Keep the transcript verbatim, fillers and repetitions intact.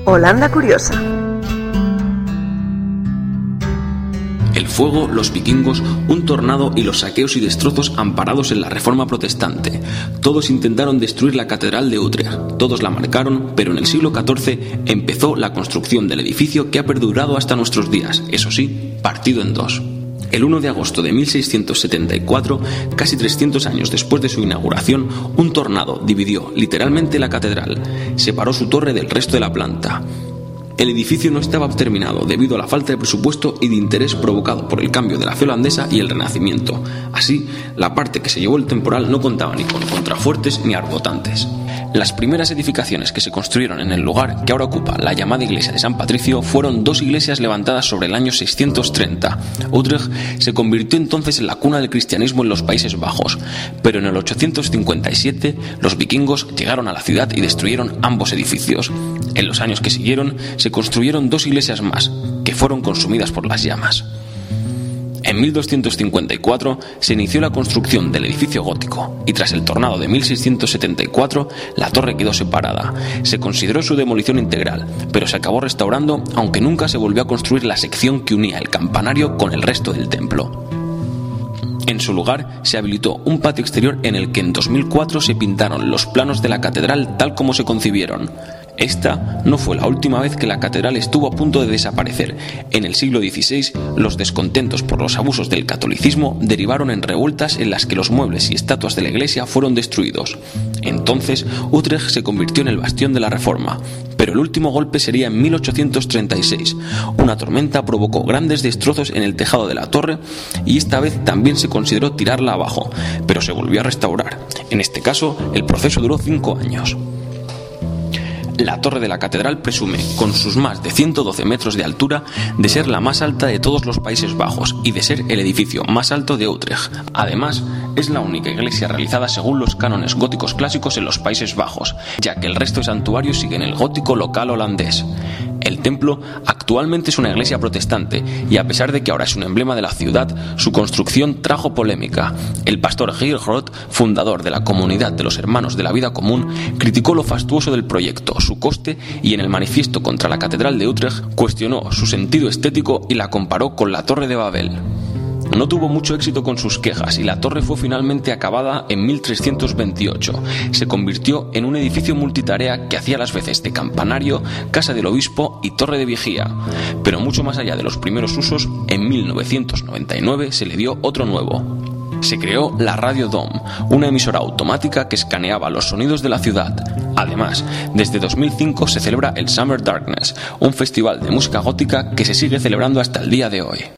Holanda Curiosa. El fuego, los vikingos, un tornado y los saqueos y destrozos amparados en la Reforma protestante. Todos intentaron destruir la catedral de Utrecht, todos la marcaron, pero en el siglo catorce empezó la construcción del edificio que ha perdurado hasta nuestros días, eso sí, partido en dos. El uno de agosto de mil seiscientos setenta y cuatro, casi trescientos años después de su inauguración, un tornado dividió literalmente la catedral, separó su torre del resto de la planta. El edificio no estaba terminado debido a la falta de presupuesto y de interés provocado por el cambio de la fe holandesa y el Renacimiento. Así, la parte que se llevó el temporal no contaba ni con contrafuertes ni arbotantes. Las primeras edificaciones que se construyeron en el lugar que ahora ocupa la llamada iglesia de San Patricio fueron dos iglesias levantadas sobre el año seiscientos treinta. Utrecht se convirtió entonces en la cuna del cristianismo en los Países Bajos, pero en el ochocientos cincuenta y siete los vikingos llegaron a la ciudad y destruyeron ambos edificios. En los años que siguieron se construyeron dos iglesias más, que fueron consumidas por las llamas. En mil doscientos cincuenta y cuatro se inició la construcción del edificio gótico y tras el tornado de mil seiscientos setenta y cuatro la torre quedó separada. Se consideró su demolición integral, pero se acabó restaurando, aunque nunca se volvió a construir la sección que unía el campanario con el resto del templo. En su lugar se habilitó un patio exterior en el que en dos mil cuatro se pintaron los planos de la catedral tal como se concibieron. Esta no fue la última vez que la catedral estuvo a punto de desaparecer. En el siglo dieciséis, los descontentos por los abusos del catolicismo derivaron en revueltas en las que los muebles y estatuas de la iglesia fueron destruidos. Entonces, Utrecht se convirtió en el bastión de la Reforma. Pero el último golpe sería en mil ochocientos treinta y seis. Una tormenta provocó grandes destrozos en el tejado de la torre y esta vez también se consideró tirarla abajo, pero se volvió a restaurar. En este caso, el proceso duró cinco años. La torre de la catedral presume, con sus más de ciento doce metros de altura, de ser la más alta de todos los Países Bajos y de ser el edificio más alto de Utrecht. Además, es la única iglesia realizada según los cánones góticos clásicos en los Países Bajos, ya que el resto de santuarios siguen el gótico local holandés. El templo actualmente es una iglesia protestante y a pesar de que ahora es un emblema de la ciudad, su construcción trajo polémica. El pastor Geert Groth, fundador de la Comunidad de los Hermanos de la Vida Común, criticó lo fastuoso del proyecto, su coste y en el manifiesto contra la Catedral de Utrecht cuestionó su sentido estético y la comparó con la Torre de Babel. No tuvo mucho éxito con sus quejas y la torre fue finalmente acabada en mil trescientos veintiocho. Se convirtió en un edificio multitarea que hacía las veces de campanario, casa del obispo y torre de vigía. Pero mucho más allá de los primeros usos, en mil novecientos noventa y nueve se le dio otro nuevo. Se creó la Radio Dome, una emisora automática que escaneaba los sonidos de la ciudad. Además, desde dos mil cinco se celebra el Summer Darkness, un festival de música gótica que se sigue celebrando hasta el día de hoy.